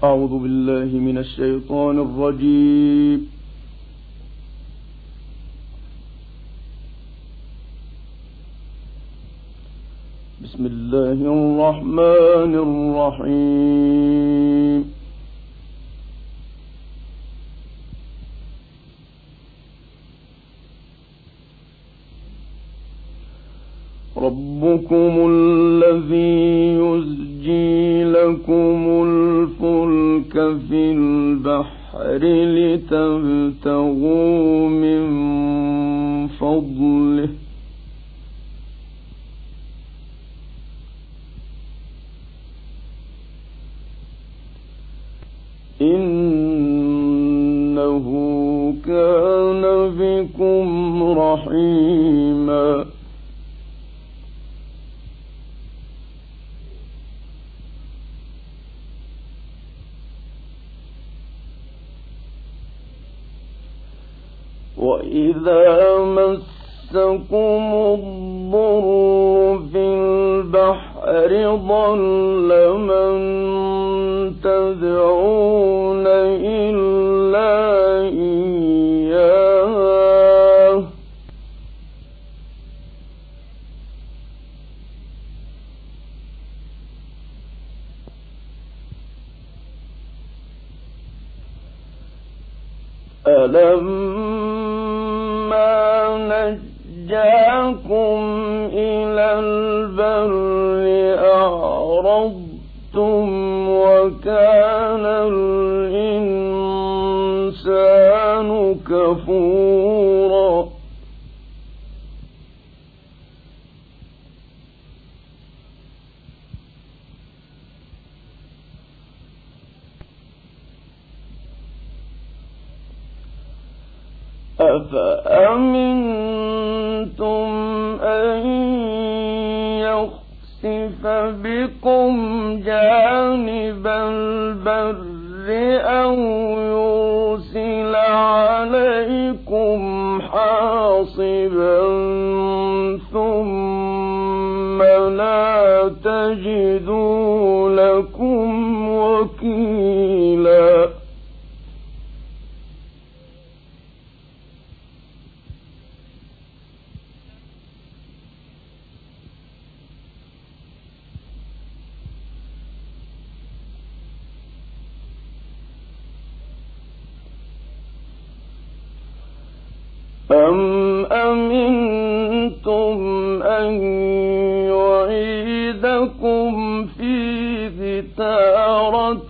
أعوذ بالله من الشيطان الرجيم. بسم الله الرحمن الرحيم. ربكم الذي يزجي لكم الفلك في البحر لتبتغوا من فضله إنه كان بكم رحيما. وإذا مسكم الضر في البحر ضل من تدعون إلا إياه نجاكم إلى البر أعرضتم وكان الإنسان كفورا. أفأمنتم أن يخسف بكم جانب البر أو يرسل عليكم حاصبا ثم لا تجدوا لكم وكيلا. أم أمنتم أن يعيدكم فيه تارة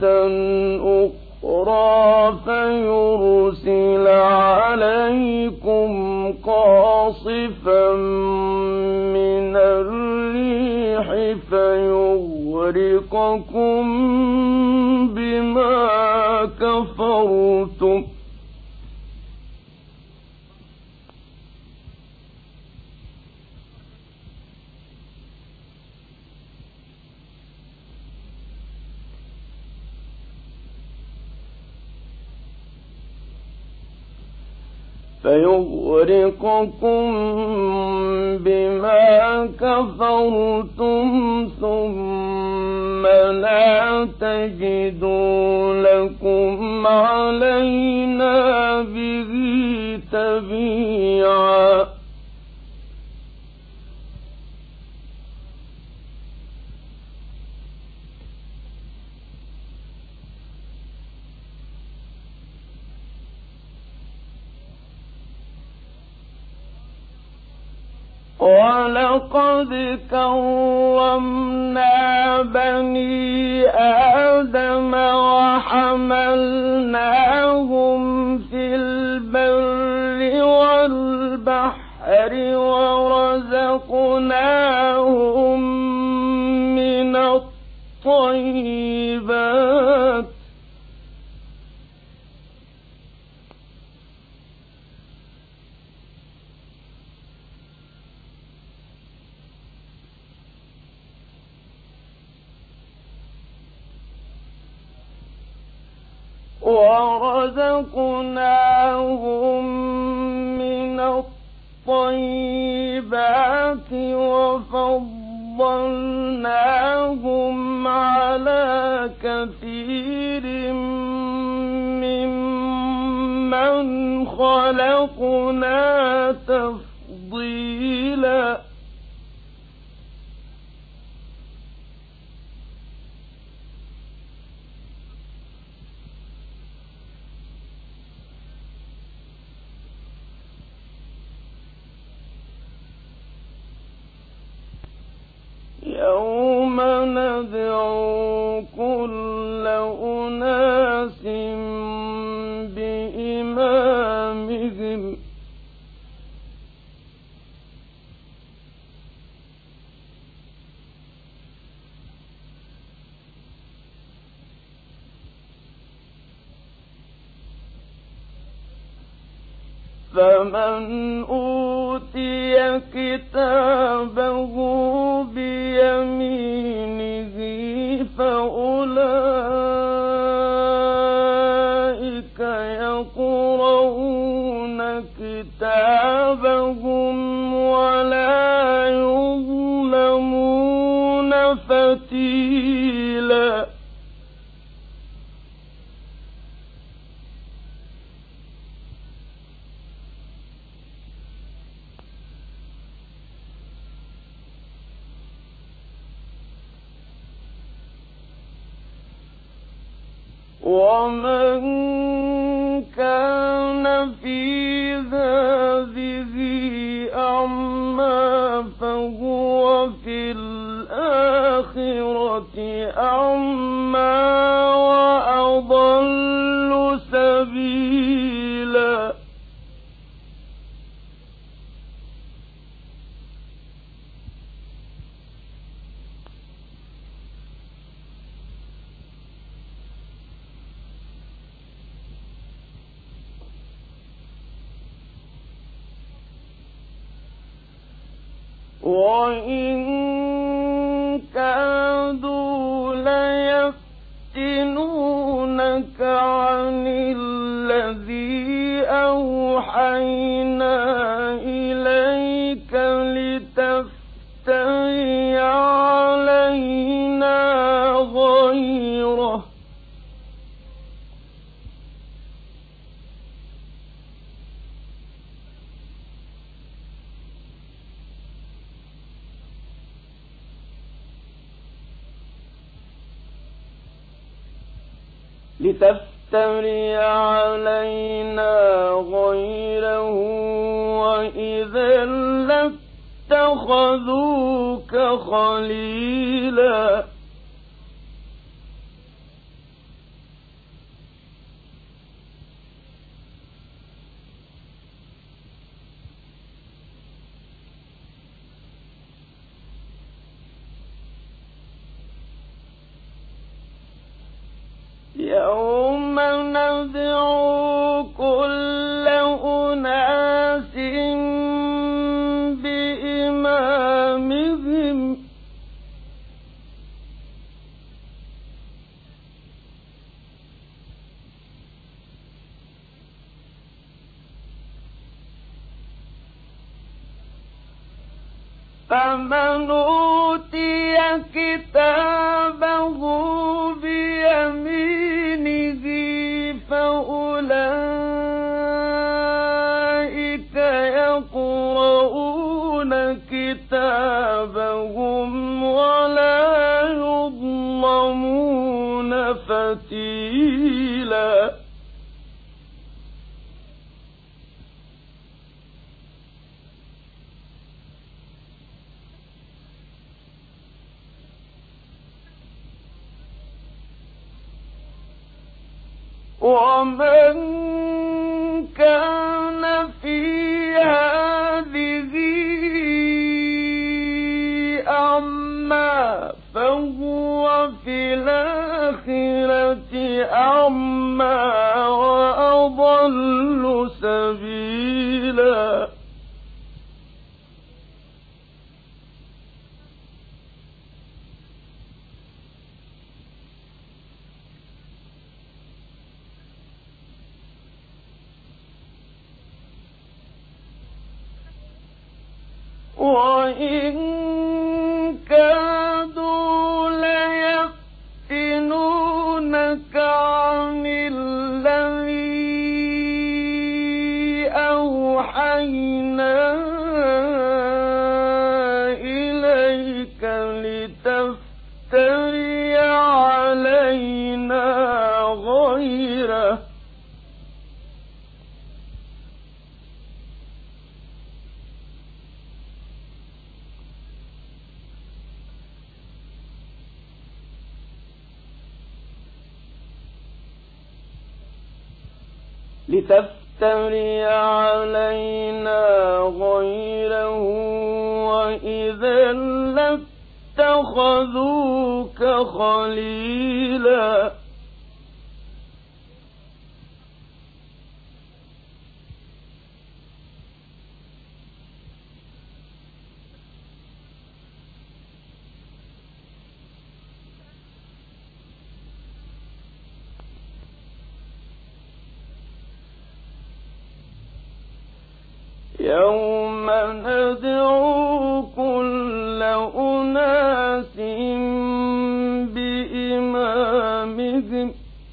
أخرى فيرسل عليكم قاصفا من الريح فيغرقكم بما كفرتم ثم لا تجدوا لكم علينا به تبيعا. ولقد كرمنا بني آدم وحملناهم في البر والبحر ورزقناهم من الطيبات وفضلناهم على كثير ممن خلقنا تفضيلا يوم ندعو كل أناس بإمامهم فمن أوتي كتابه بيمينه فأولئك يقرؤون كتابهم ولا يظلمون فتيلا ومن كان في هذه أعمى فهو في الآخرة أعمى وأضل سبيلا وإن كادوا ليفتنونك عن الذي أوحينا إليك لتفتري علينا غيره وإذا لاتخذوك خليلا يوم ندعو كل أناس بإمامهم فمن أوتي كتابه بيمينه فأولئك يقرؤون كتابهم ولا يظلمون فتيلا ومن كان في هذه أعمى فهو في الآخرة أعمى وأضل سبيلا وإن كادوا عن الذي أوحينا إليك لتفتري علينا غيره وإذا لاتخذوك خليلا يوم ندعو كل أناس بإمامهم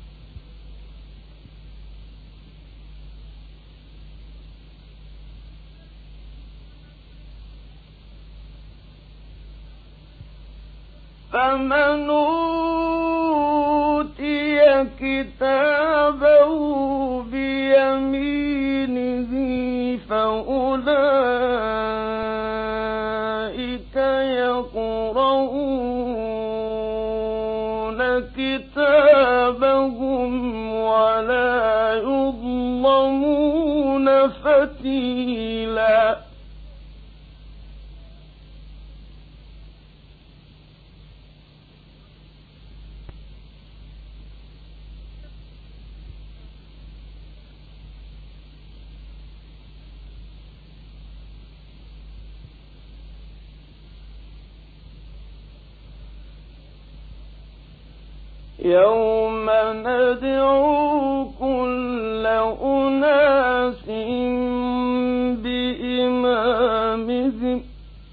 فمن أوتي كتابه بيمينه فأولئك يقرؤون كتابهم ولا يظلمون فتيلا يوم ندعو كل أناس بإمامهم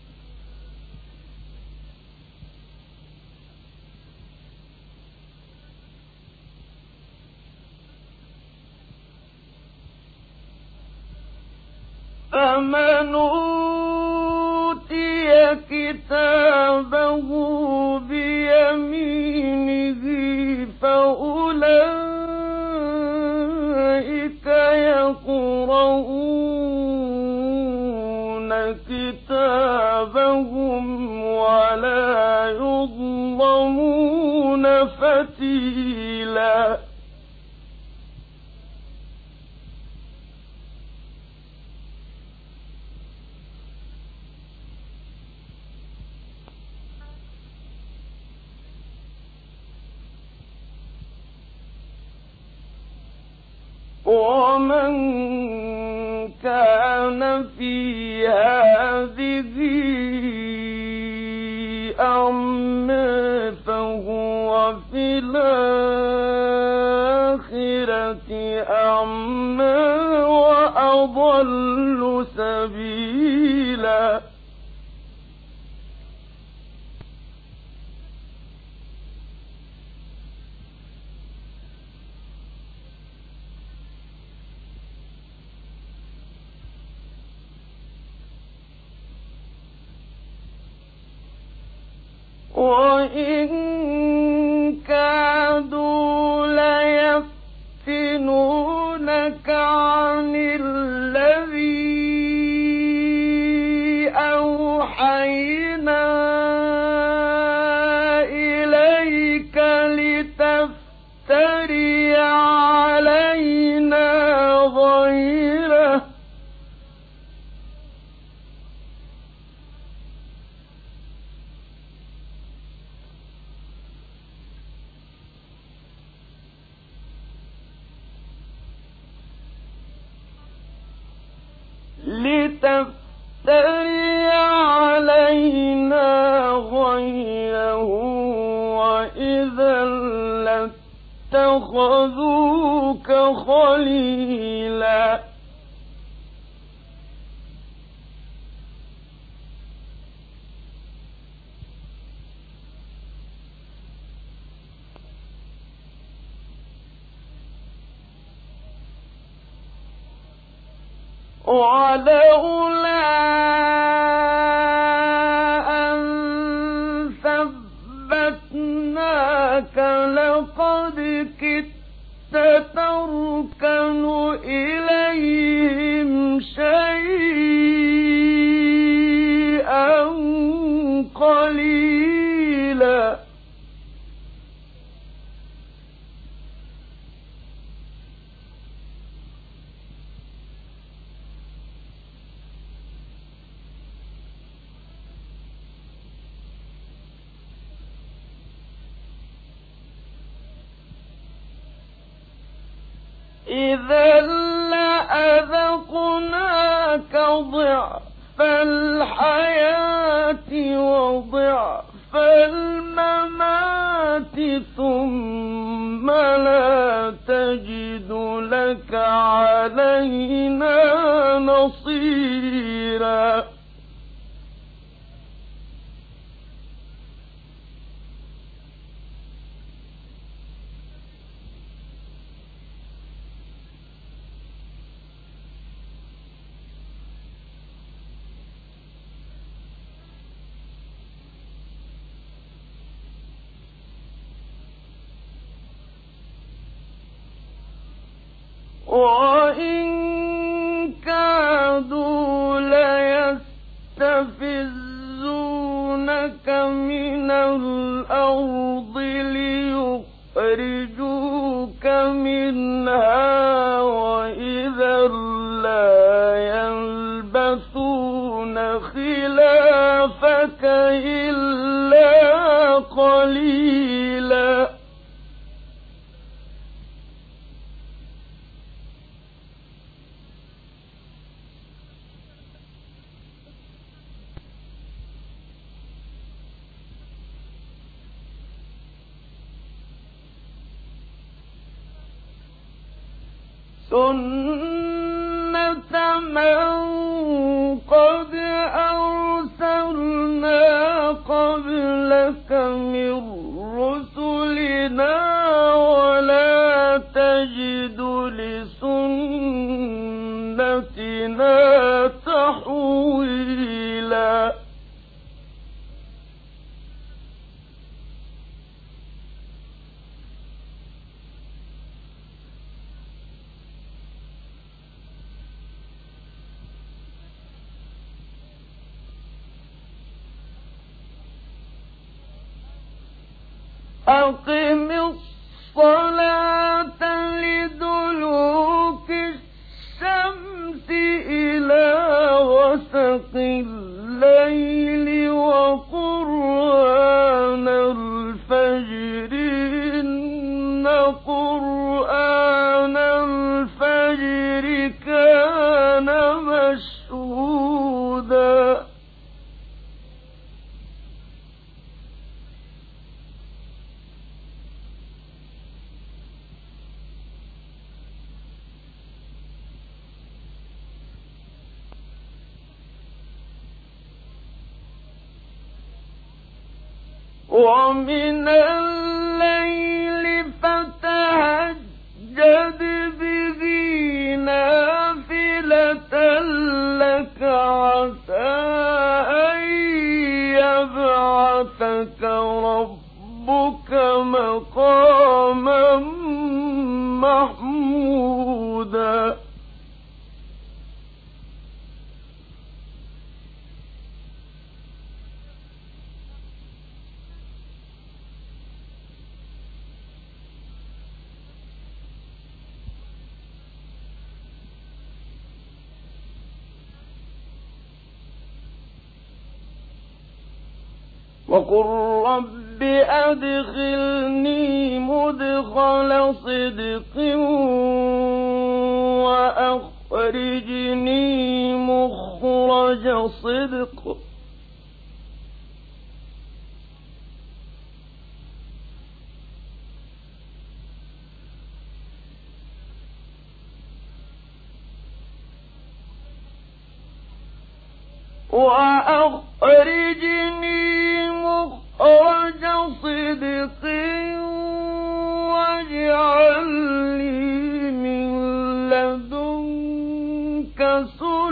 فمن أوتي كتابه بيمينه فأولئك يقرؤون كتابهم ولا يظلمون فتيلا ومن كان في هذه أعمى فهو في الآخرة أعمى وأضل سبيلا وإن كادوا ليفتنونك عن الذي أوحينا إليك لتفتري علينا غيره وإذا لاتخذوك خليلا ولولا أن ثبتناك لقد كدت تركن إليهم شيئا قليلا إذا لأذقناك ضعف الحياة وضعف الممات ثم لا تجد لك علينا نصيرا وإن كادوا ليستفزونك من الأرض ليخرجوك منها وإذا لا يلبثون خلافك إلا قليلا سنة من قد أرسلنا قبلك من رسلنا ولا تجد لسنتنا تحويلا أقم الصلاة لدلوك الشمس إلى غسق الليل وقرآن الفجر إن قرآن الفجر كان مشهودا ومن الليل فتهجد به نافلة لك عسى أن يبعثك ربك مقاما محمودا وقل رب أدخلني مدخل صدق وأخرجني مخرج صدق وأخرجني مخرج صدق واجعل لي من لدنك سلطانا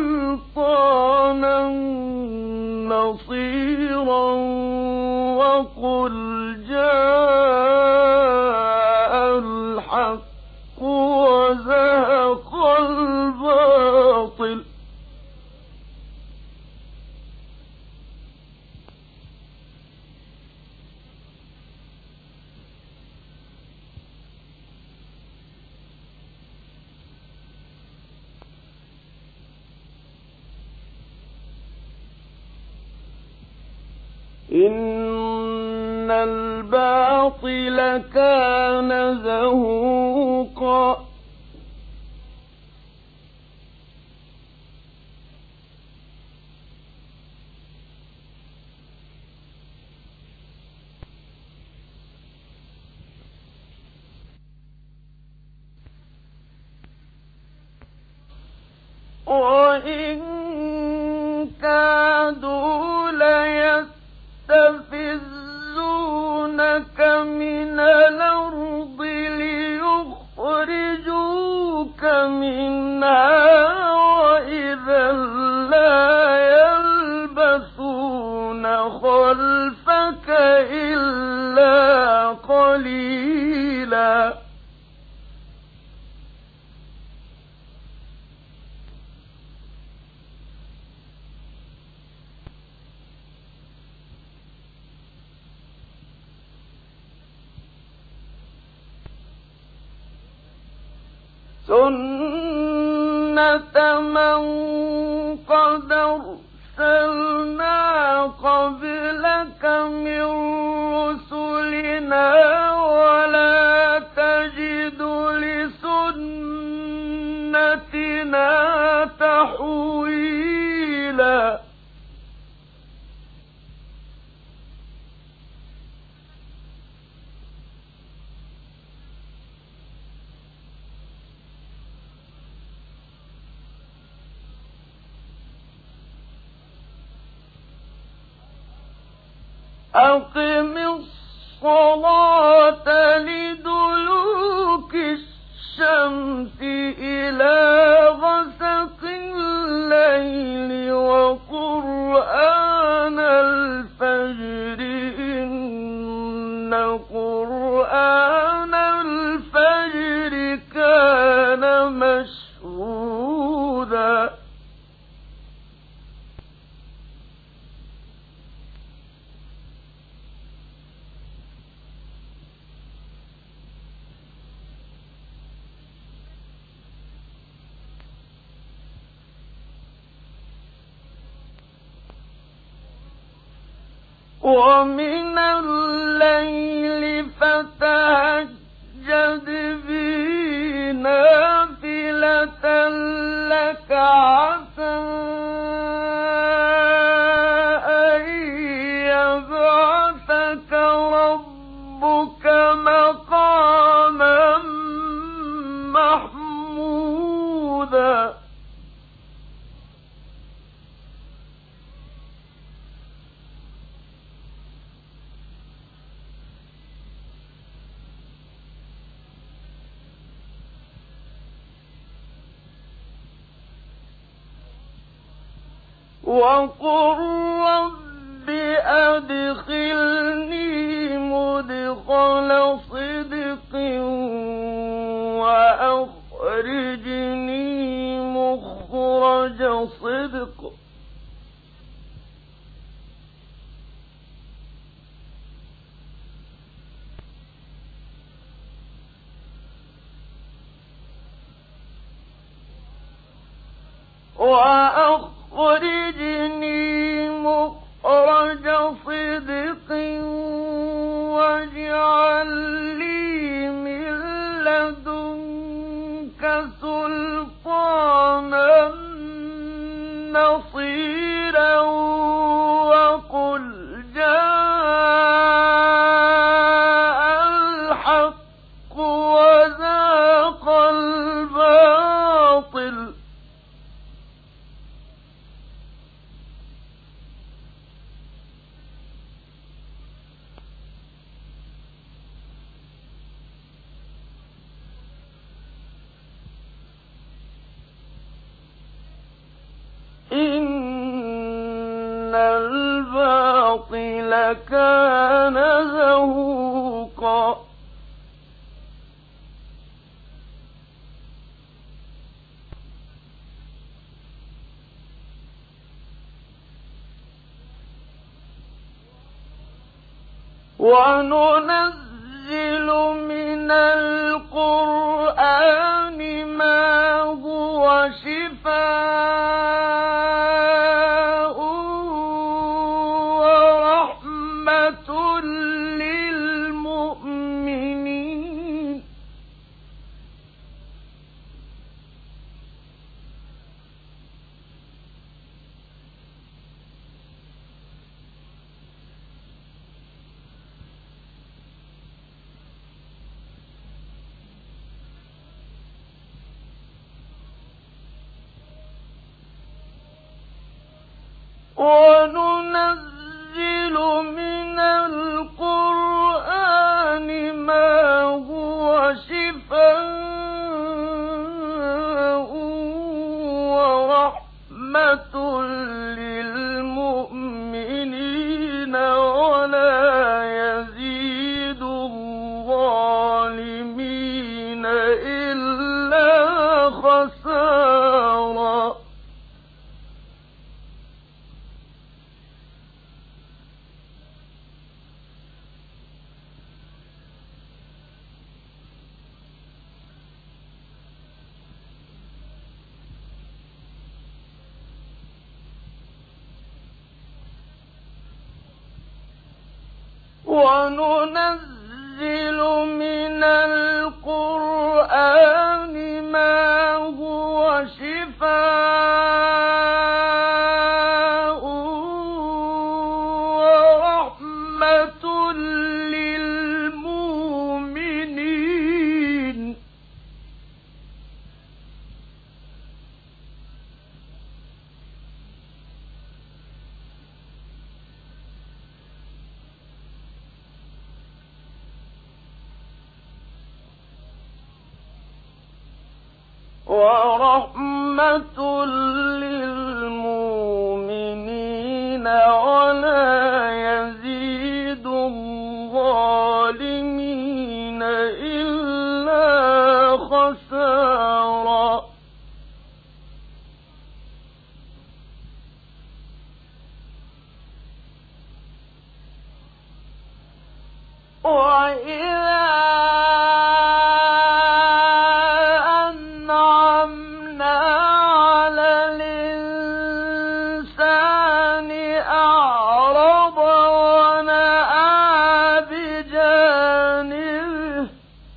إن الباطل كان زهوقا وإن كادوا ليستفزونك من الأرض ليخرجوك منها وإذا لا يلبثون خلفك إلا قليلا سنة من قد أرسلنا قبلك من رسلنا ولا تجد لسنتنا تحويلا أقم الصلاة لدلوك الشمس إلى غسق الليل وقرآن الفجر إن قرآن الفجر كان مشهودا ومن الليل فتهجد به نافلة لك عسى أن يبعثك ربك مقاما محمودا وقل رب أدخلني مدخل صدق وأخرجني مخرج صدق وأخرجني مخرج صدق واجعل لي من لدنك سلطانا نصيرا وقل جاء الحق وزاق الباطل إن الباطل كان زهوقا وننزل من القرآن ما هو شفاء ورحمة وننزل من القرآن ما هو شفاء ورحمة للمؤمنين ولا يزيد الظالمين إلا خسارا. وننزل من القرآن ما هو شفاء ورحمة للمؤمنين ولا يزيد الظالمين إلا خسارا. وإذا أنعمنا على الإنسان أعرض ونأى بجانبه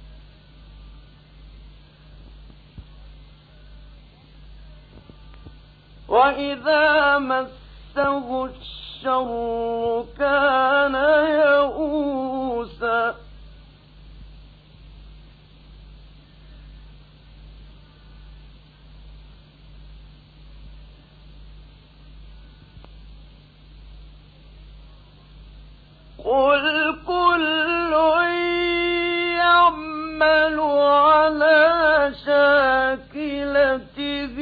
وإذا مسه الشر كان يئوسا. قل كل يعمل على شاكلته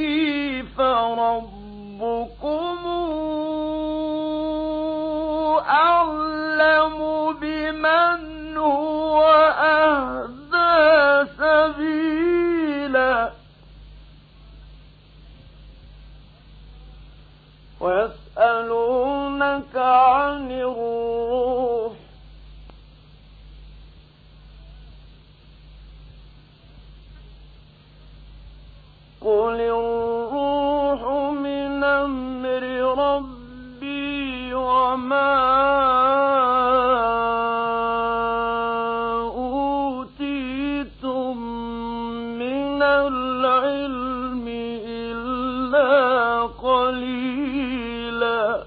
فربكم أعلم بمن هو أهدى سبيلا. ويسألونك عن الروح قل الروح من أمر ربي وما أوتيتم من العلم إلا قليلا.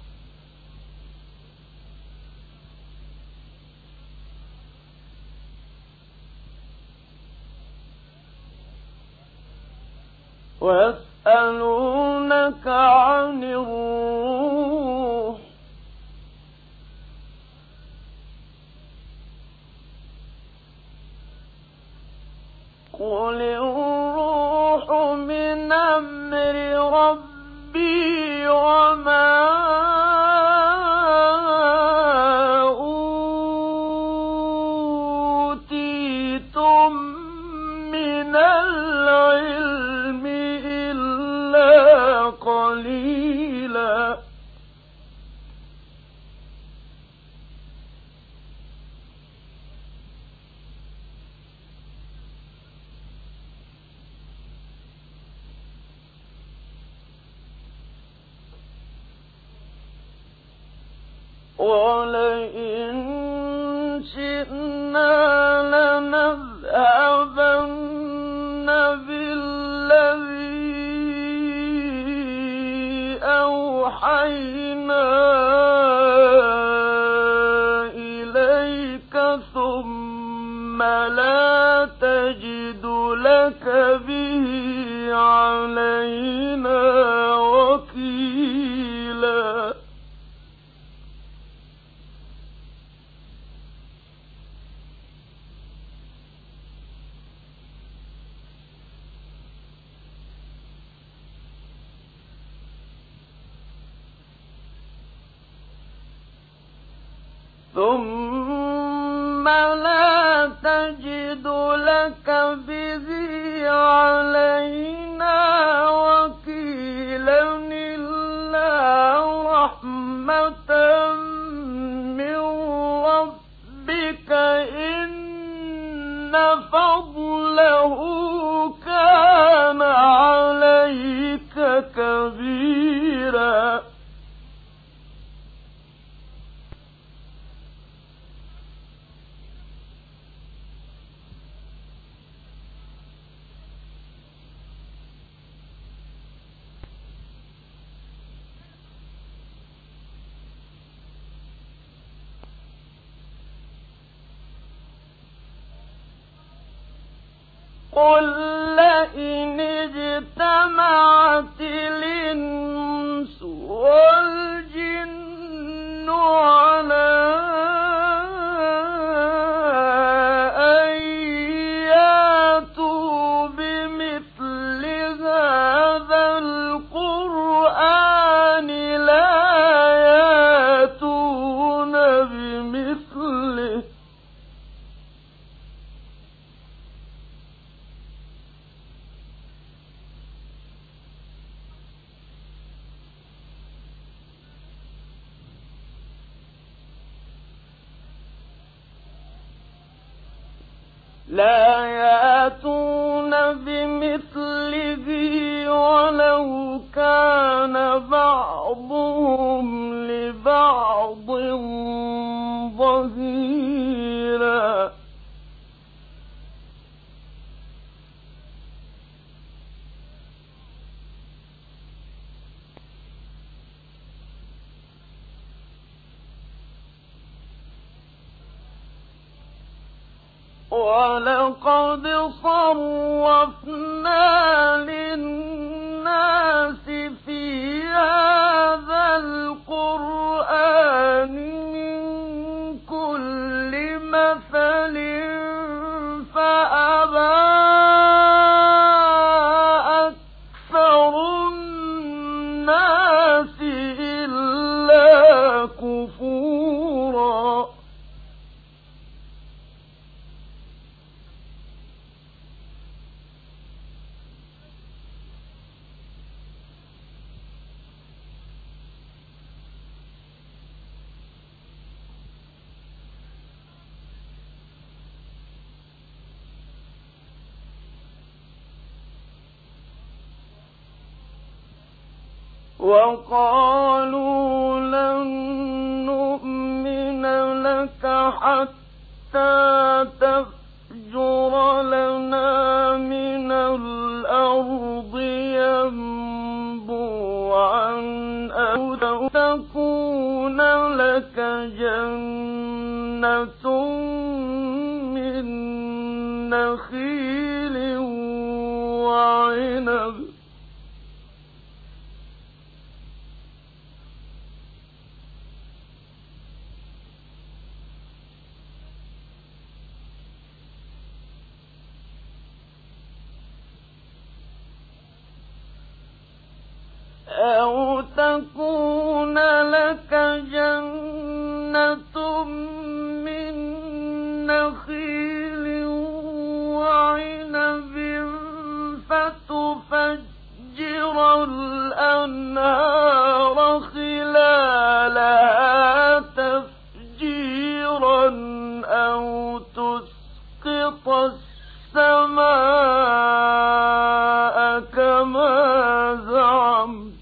ويسألونك عن الروح قل الروح من أمر ربي وما أوتيتم من العلم إلا قليلا. ولئن شئنا لنذهبن بالذي أوحينا إليك ثم لا تجد لك به علينا وكيلا. ثم لا تجد لك به علينا وكيلا إلا رحمة من ربك إن فضله كان عليك كبيرا قل لئن اجتمعت الإنس والجن على أن يأتوا بمثل هذا القرآن لا يأتون بمثله ولو كان بعضهم لبعض ظهيرا ولقد صرفنا للناس في هذا القرآن من كل مثل فأبى أكثر الناس إلا كفورا وقالوا لن نؤمن لك حتى تفجر لنا من الأرض ينبوعا أو تكون لك جنة من نخيل وعنب أو تكون لك جنة من نخيل وعنب فتفجر الأنهار خلالها تفجيرا أو تسقط السماء كما زعمت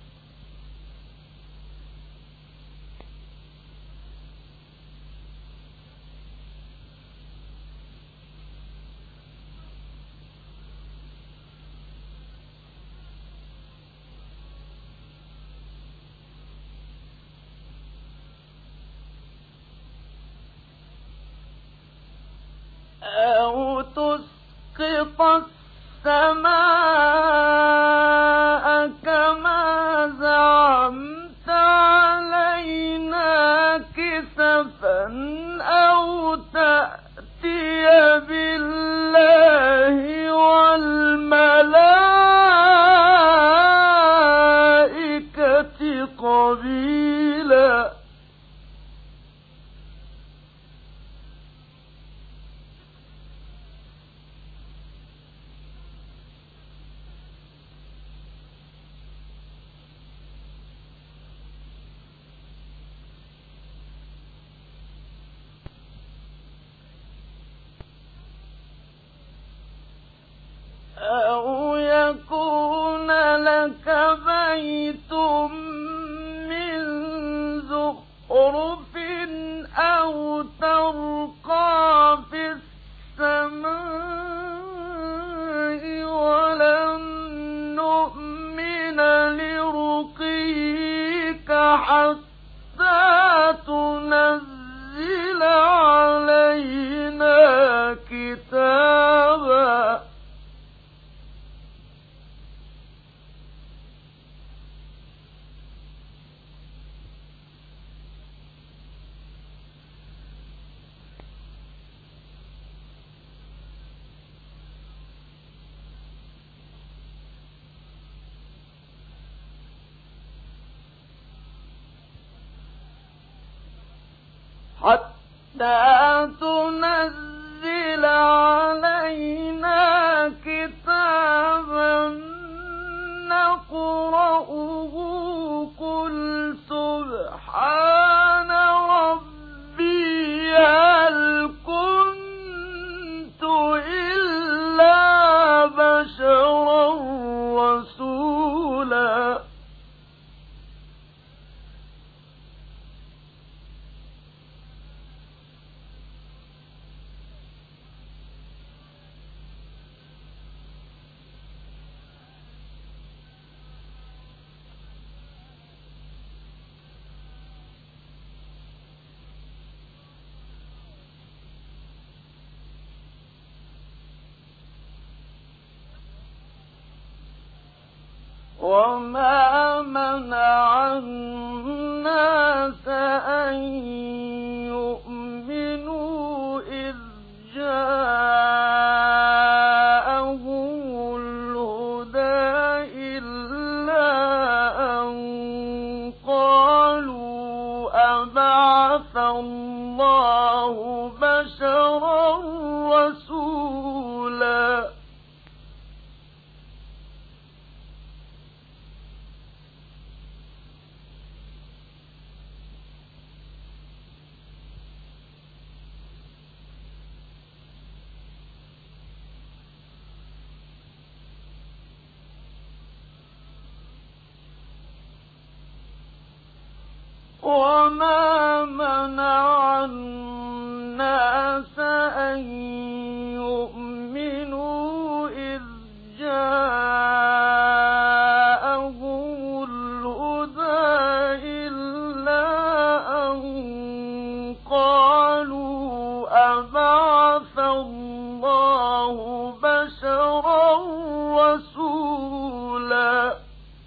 أو تسقط السماء كما زعمت علينا كسفا أو تأتي بالله والملائكة قبيلا أو يكون لك بيت من زخرف أو ترقى في السماء ولن نؤمن لرقيك حتى تنزل علينا كتابا علينا كتابا نقرأه قل سبحان ربي هل كنت إلا بشرا رسولا وما منع الناس أن يؤمنوا إذ جاءهم الهدى إلا أن قالوا أبعث الله بشرا رسولا وما منع الناس أن يؤمنوا إذ جاءهم الهدى إلا أن قالوا أبعث الله بشرا رسولا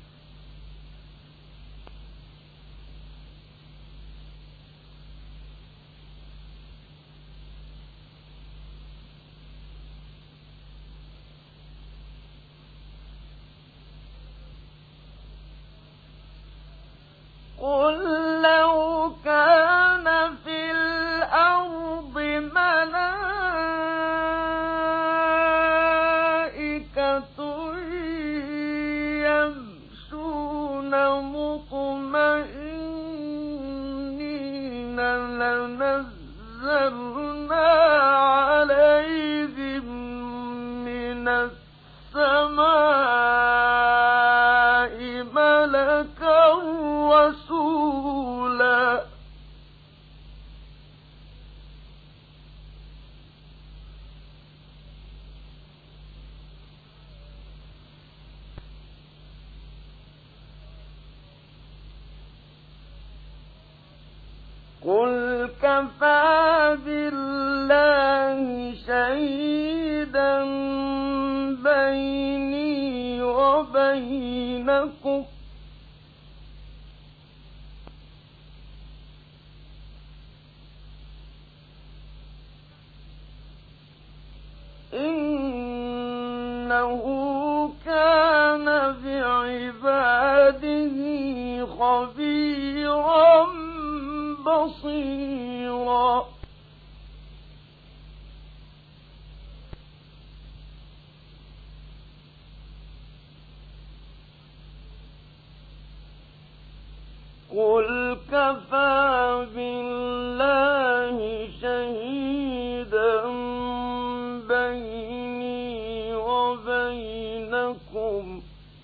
قل لو كان في الأرض ملائكة يمشون مطمئنين لنزلنا عليهم من السماء ملكا رسولا قل كفى بالله شهيدا بيني وبينكم إنه كان بعباده خبيرا بصيرا قل كفى بالله شهيدا بيني وبينكم بينكم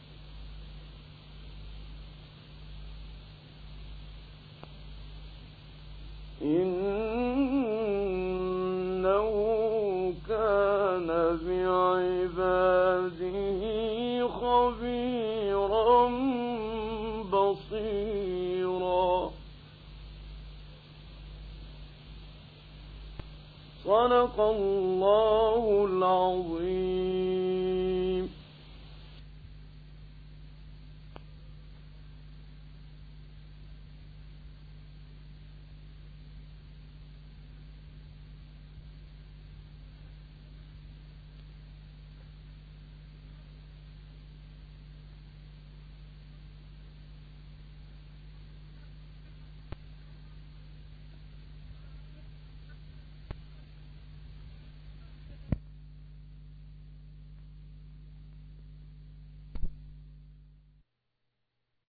إنه كان بعباده خبيرا بصيرا. صدق الله العظيم.